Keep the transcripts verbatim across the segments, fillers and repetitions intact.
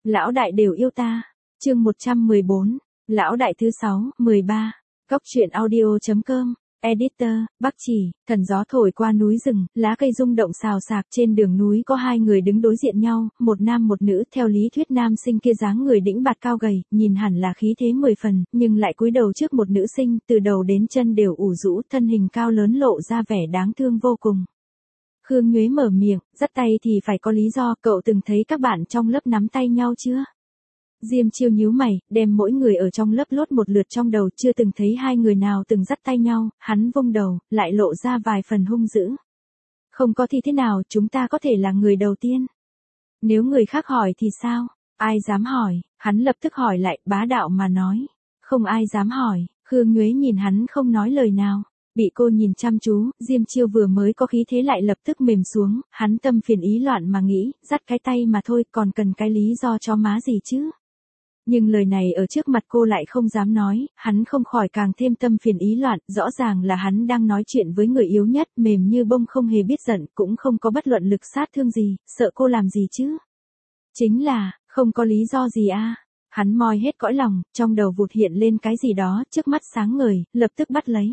Lão đại đều yêu ta. Chương một trăm mười bốn. Lão đại thứ sáu, mười ba. Cóc truyện audio chấm com. Editor, Bắc Chỉ. Thần gió thổi qua núi rừng, lá cây rung động xào xạc, trên đường núi có hai người đứng đối diện nhau, một nam một nữ. Theo lý thuyết nam sinh kia dáng người đĩnh bạt cao gầy, nhìn hẳn là khí thế mười phần, nhưng lại cúi đầu trước một nữ sinh, từ đầu đến chân đều ủ rũ, thân hình cao lớn lộ ra vẻ đáng thương vô cùng. Khương Nhuế mở miệng, dắt tay thì phải có lý do, cậu từng thấy các bạn trong lớp nắm tay nhau chưa? Diêm Chiêu nhíu mày, đem mỗi người ở trong lớp lốt một lượt trong đầu, chưa từng thấy hai người nào từng dắt tay nhau. Hắn vung đầu, lại lộ ra vài phần hung dữ. Không có thì thế nào, chúng ta có thể là người đầu tiên. Nếu người khác hỏi thì sao? Ai dám hỏi? Hắn lập tức hỏi lại, bá đạo mà nói. Không ai dám hỏi. Khương Nhuế nhìn hắn không nói lời nào. Bị cô nhìn chăm chú, Diêm Chiêu vừa mới có khí thế lại lập tức mềm xuống, hắn tâm phiền ý loạn mà nghĩ, dắt cái tay mà thôi, còn cần cái lý do cho má gì chứ? Nhưng lời này ở trước mặt cô lại không dám nói, hắn không khỏi càng thêm tâm phiền ý loạn, rõ ràng là hắn đang nói chuyện với người yếu nhất, mềm như bông không hề biết giận, cũng không có bất luận lực sát thương gì, sợ cô làm gì chứ? Chính là, không có lý do gì a. Hắn moi hết cõi lòng, trong đầu vụt hiện lên cái gì đó, trước mắt sáng ngời, lập tức bắt lấy.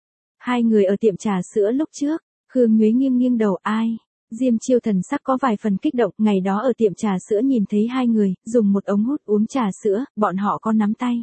Hai người ở tiệm trà sữa lúc trước. Khương Nhuế nghiêng nghiêng đầu, ai? Diêm Chiêu thần sắc có vài phần kích động, ngày đó ở tiệm trà sữa nhìn thấy hai người, dùng một ống hút uống trà sữa, bọn họ có nắm tay.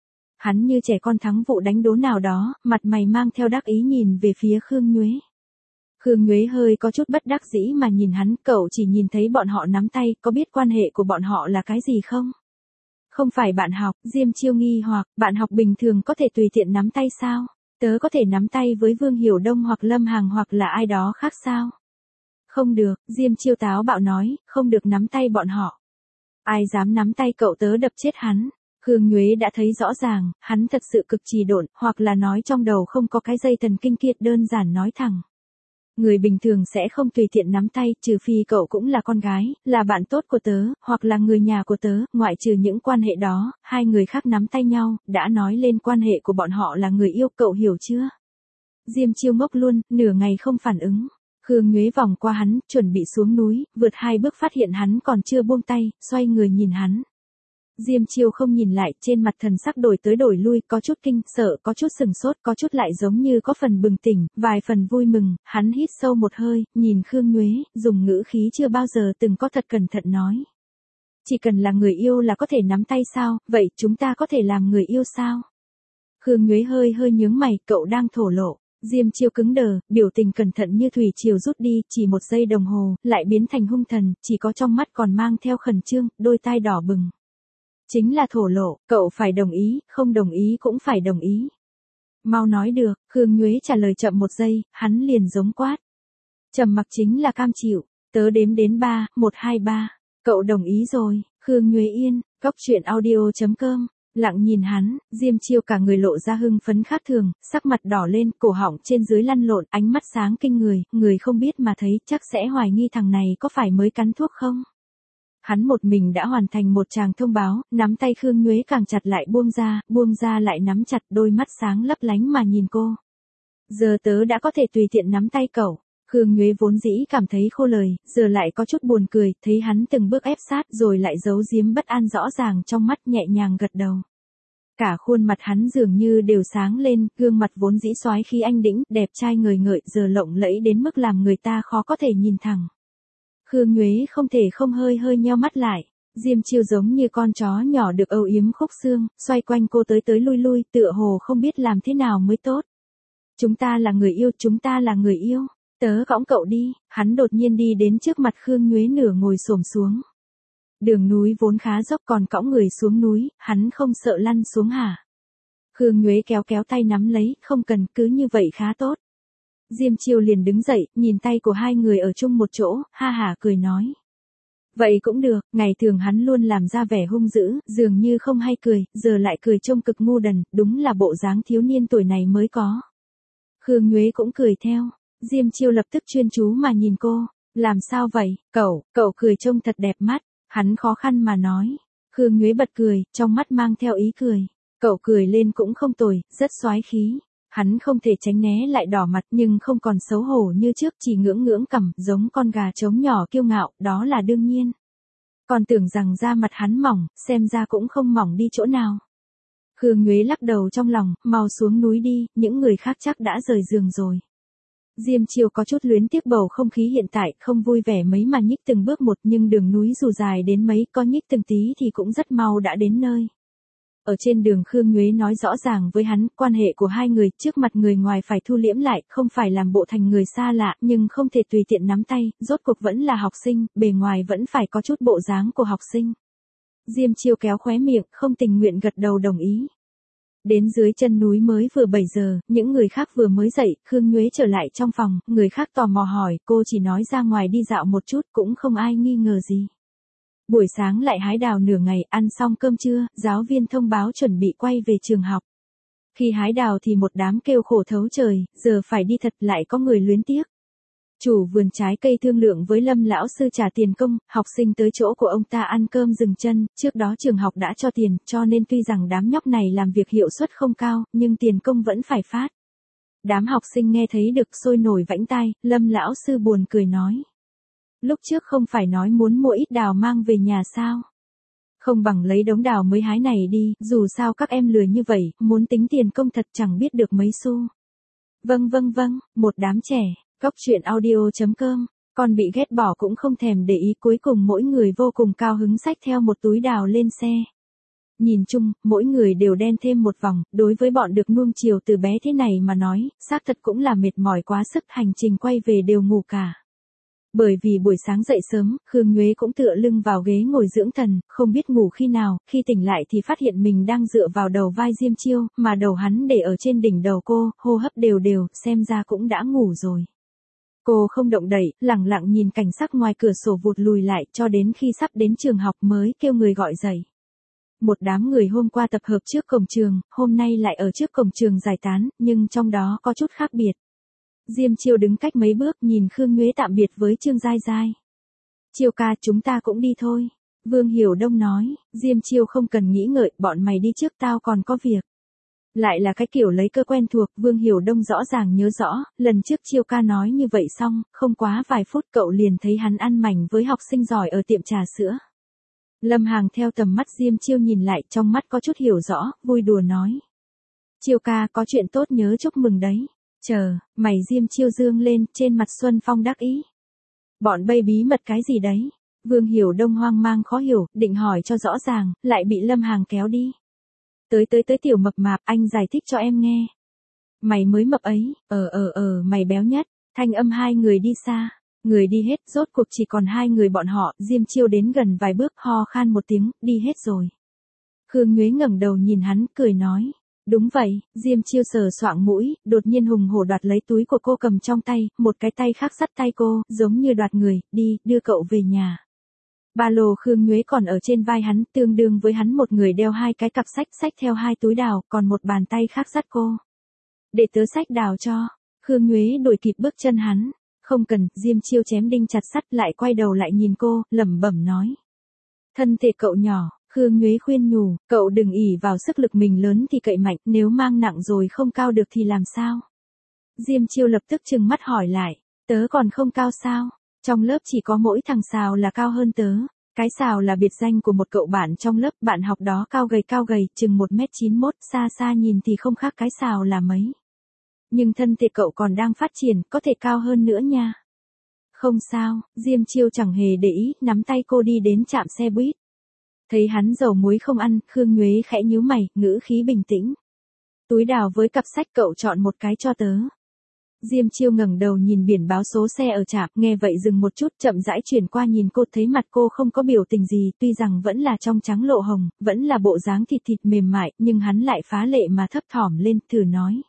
Hắn như trẻ con thắng vụ đánh đố nào đó, mặt mày mang theo đắc ý nhìn về phía Khương Nhuế. Khương Nhuế hơi có chút bất đắc dĩ mà nhìn hắn, cậu chỉ nhìn thấy bọn họ nắm tay, có biết quan hệ của bọn họ là cái gì không? Không phải bạn học. Diêm Chiêu nghi hoặc, bạn học bình thường có thể tùy tiện nắm tay sao? Tớ có thể nắm tay với Vương Hiểu Đông hoặc Lâm Hằng hoặc là ai đó khác sao? Không được, Diêm Chiêu táo bạo nói, không được nắm tay bọn họ. Ai dám nắm tay cậu tớ đập chết hắn. Khương Nhuế đã thấy rõ ràng, hắn thật sự cực trì độn, hoặc là nói trong đầu không có cái dây thần kinh kiệt, đơn giản nói thẳng. Người bình thường sẽ không tùy tiện nắm tay, trừ phi cậu cũng là con gái, là bạn tốt của tớ, hoặc là người nhà của tớ, ngoại trừ những quan hệ đó, hai người khác nắm tay nhau, đã nói lên quan hệ của bọn họ là người yêu, cậu hiểu chưa? Diêm Chiêu ngốc luôn, nửa ngày không phản ứng. Khương Nhuế vòng qua hắn, chuẩn bị xuống núi, vượt hai bước phát hiện hắn còn chưa buông tay, xoay người nhìn hắn. Diêm Chiêu không nhìn lại, trên mặt thần sắc đổi tới đổi lui, có chút kinh sợ, có chút sừng sốt, có chút lại giống như có phần bừng tỉnh, vài phần vui mừng. Hắn hít sâu một hơi, nhìn Khương Nhuế, dùng ngữ khí chưa bao giờ từng có thật cẩn thận nói. Chỉ cần là người yêu là có thể nắm tay sao, vậy chúng ta có thể làm người yêu sao? Khương Nhuế hơi hơi nhướng mày, cậu đang thổ lộ. Diêm Chiêu cứng đờ, biểu tình cẩn thận như thủy triều rút đi, chỉ một giây đồng hồ, lại biến thành hung thần, chỉ có trong mắt còn mang theo khẩn trương, đôi tai đỏ bừng. Chính là thổ lộ, cậu phải đồng ý, không đồng ý cũng phải đồng ý. Mau nói được. Khương Nhuế trả lời chậm một giây, hắn liền giống quát. Trầm mặc chính là cam chịu, tớ đếm đến ba, một hai ba, cậu đồng ý rồi. Khương Nhuế yên, cóc truyện audio chấm com. Lặng nhìn hắn, Diêm Chiêu cả người lộ ra hưng phấn khác thường, sắc mặt đỏ lên, cổ họng trên dưới lăn lộn, ánh mắt sáng kinh người, người không biết mà thấy chắc sẽ hoài nghi thằng này có phải mới cắn thuốc không? Hắn một mình đã hoàn thành một tràng thông báo, nắm tay Khương Nhuế càng chặt lại buông ra, buông ra lại nắm chặt, đôi mắt sáng lấp lánh mà nhìn cô. Giờ tớ đã có thể tùy tiện nắm tay cậu. Khương Nhuế vốn dĩ cảm thấy khô lời, giờ lại có chút buồn cười, thấy hắn từng bước ép sát rồi lại giấu giếm bất an rõ ràng trong mắt, nhẹ nhàng gật đầu. Cả khuôn mặt hắn dường như đều sáng lên, gương mặt vốn dĩ soái khí anh đĩnh, đẹp trai ngời ngợi, giờ lộng lẫy đến mức làm người ta khó có thể nhìn thẳng. Khương Nhuế không thể không hơi hơi nheo mắt lại. Diêm Chiêu giống như con chó nhỏ được âu yếm khúc xương, xoay quanh cô tới tới lui lui, tựa hồ không biết làm thế nào mới tốt. Chúng ta là người yêu, chúng ta là người yêu. Tớ cõng cậu đi. Hắn đột nhiên đi đến trước mặt Khương Nhuế, nửa ngồi xổm xuống. Đường núi vốn khá dốc, còn cõng người xuống núi, hắn không sợ lăn xuống hả? Khương Nhuế kéo kéo tay nắm lấy, không cần, cứ như vậy khá tốt. Diêm Chiêu liền đứng dậy, nhìn tay của hai người ở chung một chỗ, ha hả cười nói. Vậy cũng được, ngày thường hắn luôn làm ra vẻ hung dữ, dường như không hay cười, giờ lại cười trông cực ngu đần, đúng là bộ dáng thiếu niên tuổi này mới có. Khương Nhuế cũng cười theo. Diêm Chiêu lập tức chuyên chú mà nhìn cô. Làm sao vậy, cậu, cậu cười trông thật đẹp mắt. Hắn khó khăn mà nói. Khương Nhuế bật cười, trong mắt mang theo ý cười. Cậu cười lên cũng không tồi, rất soái khí. Hắn không thể tránh né lại đỏ mặt, nhưng không còn xấu hổ như trước, chỉ ngưỡng ngưỡng cằm, giống con gà trống nhỏ kiêu ngạo, đó là đương nhiên. Còn tưởng rằng da mặt hắn mỏng, xem ra cũng không mỏng đi chỗ nào. Khương Nhuế lắc đầu trong lòng, mau xuống núi đi, những người khác chắc đã rời giường rồi. Diêm Chiêu có chút luyến tiếc bầu không khí hiện tại, không vui vẻ mấy mà nhích từng bước một, nhưng đường núi dù dài đến mấy, có nhích từng tí thì cũng rất mau đã đến nơi. Ở trên đường Khương Nhuế nói rõ ràng với hắn, quan hệ của hai người, trước mặt người ngoài phải thu liễm lại, không phải làm bộ thành người xa lạ, nhưng không thể tùy tiện nắm tay, rốt cuộc vẫn là học sinh, bề ngoài vẫn phải có chút bộ dáng của học sinh. Diêm Chiêu kéo khóe miệng, không tình nguyện gật đầu đồng ý. Đến dưới chân núi mới vừa bảy giờ, những người khác vừa mới dậy, Khương Nhuế trở lại trong phòng, người khác tò mò hỏi, cô chỉ nói ra ngoài đi dạo một chút, cũng không ai nghi ngờ gì. Buổi sáng lại hái đào nửa ngày, ăn xong cơm trưa, giáo viên thông báo chuẩn bị quay về trường học. Khi hái đào thì một đám kêu khổ thấu trời, giờ phải đi thật lại có người luyến tiếc. Chủ vườn trái cây thương lượng với Lâm lão sư trả tiền công, học sinh tới chỗ của ông ta ăn cơm dừng chân, trước đó trường học đã cho tiền, cho nên tuy rằng đám nhóc này làm việc hiệu suất không cao, nhưng tiền công vẫn phải phát. Đám học sinh nghe thấy được sôi nổi vãnh tai, Lâm lão sư buồn cười nói. Lúc trước không phải nói muốn mua ít đào mang về nhà sao? Không bằng lấy đống đào mới hái này đi, dù sao các em lười như vậy, muốn tính tiền công thật chẳng biết được mấy xu. Vâng vâng vâng, một đám trẻ. Cóc truyện audio chấm com, con bị ghét bỏ cũng không thèm để ý, cuối cùng mỗi người vô cùng cao hứng xách theo một túi đào lên xe. Nhìn chung, mỗi người đều đen thêm một vòng, đối với bọn được nuông chiều từ bé thế này mà nói, xác thật cũng là mệt mỏi quá sức, hành trình quay về đều ngủ cả. Bởi vì buổi sáng dậy sớm, Khương Nhuế cũng tựa lưng vào ghế ngồi dưỡng thần, không biết ngủ khi nào, khi tỉnh lại thì phát hiện mình đang dựa vào đầu vai Diêm Chiêu, mà đầu hắn để ở trên đỉnh đầu cô, hô hấp đều đều, xem ra cũng đã ngủ rồi. Cô không động đậy, lặng lặng nhìn cảnh sắc ngoài cửa sổ vụt lùi lại cho đến khi sắp đến trường học mới kêu người gọi dậy. Một đám người hôm qua tập hợp trước cổng trường, hôm nay lại ở trước cổng trường giải tán, nhưng trong đó có chút khác biệt. Diêm Chiêu đứng cách mấy bước nhìn Khương Nhuế tạm biệt với Trương Giai Giai. Chiêu ca, chúng ta cũng đi thôi. Vương Hiểu Đông nói, Diêm Chiêu không cần nghĩ ngợi, bọn mày đi trước, tao còn có việc. Lại là cái kiểu lấy cơ quen thuộc, Vương Hiểu Đông rõ ràng nhớ rõ, lần trước Chiêu ca nói như vậy xong, không quá vài phút cậu liền thấy hắn ăn mảnh với học sinh giỏi ở tiệm trà sữa. Lâm Hằng theo tầm mắt Diêm Chiêu nhìn lại, trong mắt có chút hiểu rõ, vui đùa nói. Chiêu ca, có chuyện tốt nhớ chúc mừng đấy. Chờ, mày Diêm Chiêu dương lên, trên mặt Xuân Phong đắc ý. Bọn bay bí mật cái gì đấy? Vương Hiểu Đông hoang mang khó hiểu, định hỏi cho rõ ràng, lại bị Lâm Hằng kéo đi. Tới tới tới tiểu mập mạp, anh giải thích cho em nghe. Mày mới mập ấy, ờ ờ ờ, mày béo nhất. Thanh âm hai người đi xa. Người đi hết, rốt cuộc chỉ còn hai người bọn họ, Diêm Chiêu đến gần vài bước ho khan một tiếng, đi hết rồi. Khương Nhuế ngẩng đầu nhìn hắn, cười nói. Đúng vậy, Diêm Chiêu sờ soạng mũi, đột nhiên hùng hổ đoạt lấy túi của cô cầm trong tay, một cái tay khác dắt tay cô, giống như đoạt người, đi, đưa cậu về nhà. Ba lô Khương Nhuế còn ở trên vai hắn, tương đương với hắn một người đeo hai cái cặp sách, sách theo hai túi đào, còn một bàn tay khác dắt cô. Để tớ sách đào cho. Khương Nhuế đuổi kịp bước chân hắn. Không cần, Diêm Chiêu chém đinh chặt sắt, lại quay đầu lại nhìn cô, lẩm bẩm nói. Thân thể cậu nhỏ. Khương Nhuế khuyên nhủ, cậu đừng ỷ vào sức lực mình lớn thì cậy mạnh, nếu mang nặng rồi không cao được thì làm sao? Diêm Chiêu lập tức trừng mắt hỏi lại, tớ còn không cao sao? Trong lớp chỉ có mỗi thằng Sào là cao hơn tớ. Cái Sào là biệt danh của một cậu bạn trong lớp, bạn học đó cao gầy cao gầy, chừng một mét chín mốt, xa xa nhìn thì không khác cái Sào là mấy. Nhưng thân thể cậu còn đang phát triển, có thể cao hơn nữa nha. Không sao, Diêm Chiêu chẳng hề để ý, nắm tay cô đi đến trạm xe buýt. Thấy hắn dầu muối không ăn, Khương Nhuế khẽ nhíu mày, ngữ khí bình tĩnh. Túi đào với cặp sách cậu chọn một cái cho tớ. Diêm Chiêu ngẩng đầu nhìn biển báo số xe ở trạm, nghe vậy dừng một chút, chậm rãi chuyển qua nhìn cô, thấy mặt cô không có biểu tình gì, tuy rằng vẫn là trong trắng lộ hồng, vẫn là bộ dáng thịt thịt mềm mại, nhưng hắn lại phá lệ mà thấp thỏm lên, thử nói.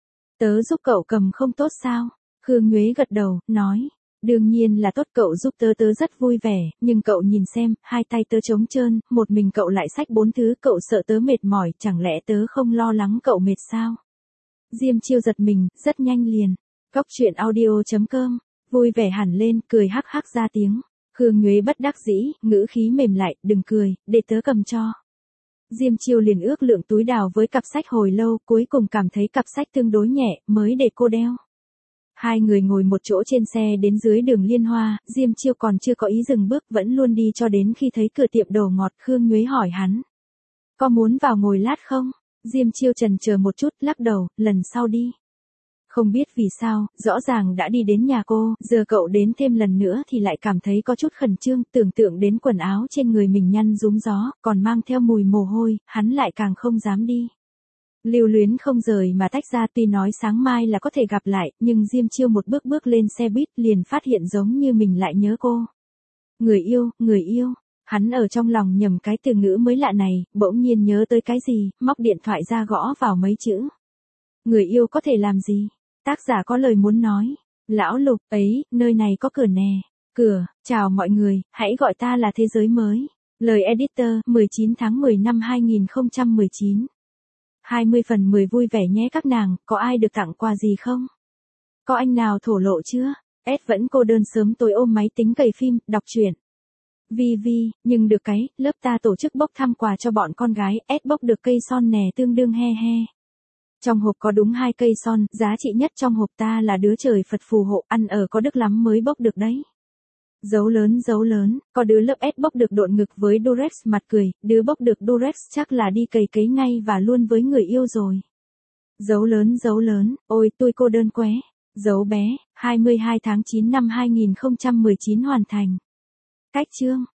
Tớ giúp cậu cầm không tốt sao? Khương Nhuế gật đầu, nói. Đương nhiên là tốt, cậu giúp tớ tớ rất vui vẻ, nhưng cậu nhìn xem, hai tay tớ trống trơn, một mình cậu lại xách bốn thứ, cậu sợ tớ mệt mỏi, chẳng lẽ tớ không lo lắng cậu mệt sao? Diêm Chiêu giật mình, rất nhanh liền. Cóc truyện audio chấm com, vui vẻ hẳn lên, cười hắc hắc ra tiếng. Khương Nhuế bất đắc dĩ, ngữ khí mềm lại, đừng cười, để tớ cầm cho. Diêm Chiêu liền ước lượng túi đào với cặp sách hồi lâu, cuối cùng cảm thấy cặp sách tương đối nhẹ, mới để cô đeo. Hai người ngồi một chỗ trên xe đến dưới đường Liên Hoa, Diêm Chiêu còn chưa có ý dừng bước vẫn luôn đi cho đến khi thấy cửa tiệm đồ ngọt. Khương Nhuế hỏi hắn. Có muốn vào ngồi lát không? Diêm Chiêu chần chờ một chút, lắc đầu, lần sau đi. Không biết vì sao, rõ ràng đã đi đến nhà cô, giờ cậu đến thêm lần nữa thì lại cảm thấy có chút khẩn trương, tưởng tượng đến quần áo trên người mình nhăn rúm gió, còn mang theo mùi mồ hôi, hắn lại càng không dám đi. Lưu luyến không rời mà tách ra, tuy nói sáng mai là có thể gặp lại, nhưng Diêm Chiêu một bước bước lên xe buýt liền phát hiện giống như mình lại nhớ cô. Người yêu, người yêu. Hắn ở trong lòng nhầm cái từ ngữ mới lạ này, bỗng nhiên nhớ tới cái gì, móc điện thoại ra gõ vào mấy chữ. Người yêu có thể làm gì? Tác giả có lời muốn nói. Lão Lục, ấy, nơi này có cửa nè. Cửa, chào mọi người, hãy gọi ta là thế giới mới. Lời editor, mười chín tháng mười năm hai nghìn không trăm mười chín. hai mươi phần mười vui vẻ nhé các nàng, có ai được tặng quà gì không? Có anh nào thổ lộ chưa? S vẫn cô đơn sớm tối ôm máy tính cày phim, đọc truyện. Vi Vi, nhưng được cái, lớp ta tổ chức bốc thăm quà cho bọn con gái, S bốc được cây son nè tương đương he he. Trong hộp có đúng hai cây son, giá trị nhất trong hộp ta là đứa trời Phật phù hộ, ăn ở có đức lắm mới bốc được đấy. Dấu lớn dấu lớn, có đứa lớp S bốc được độn ngực với Durex mặt cười, đứa bốc được Durex chắc là đi cày cấy ngay và luôn với người yêu rồi. Dấu lớn dấu lớn, ôi tôi cô đơn quá. Dấu bé, hai mươi hai tháng chín năm hai nghìn không trăm mười chín hoàn thành. Cách chương.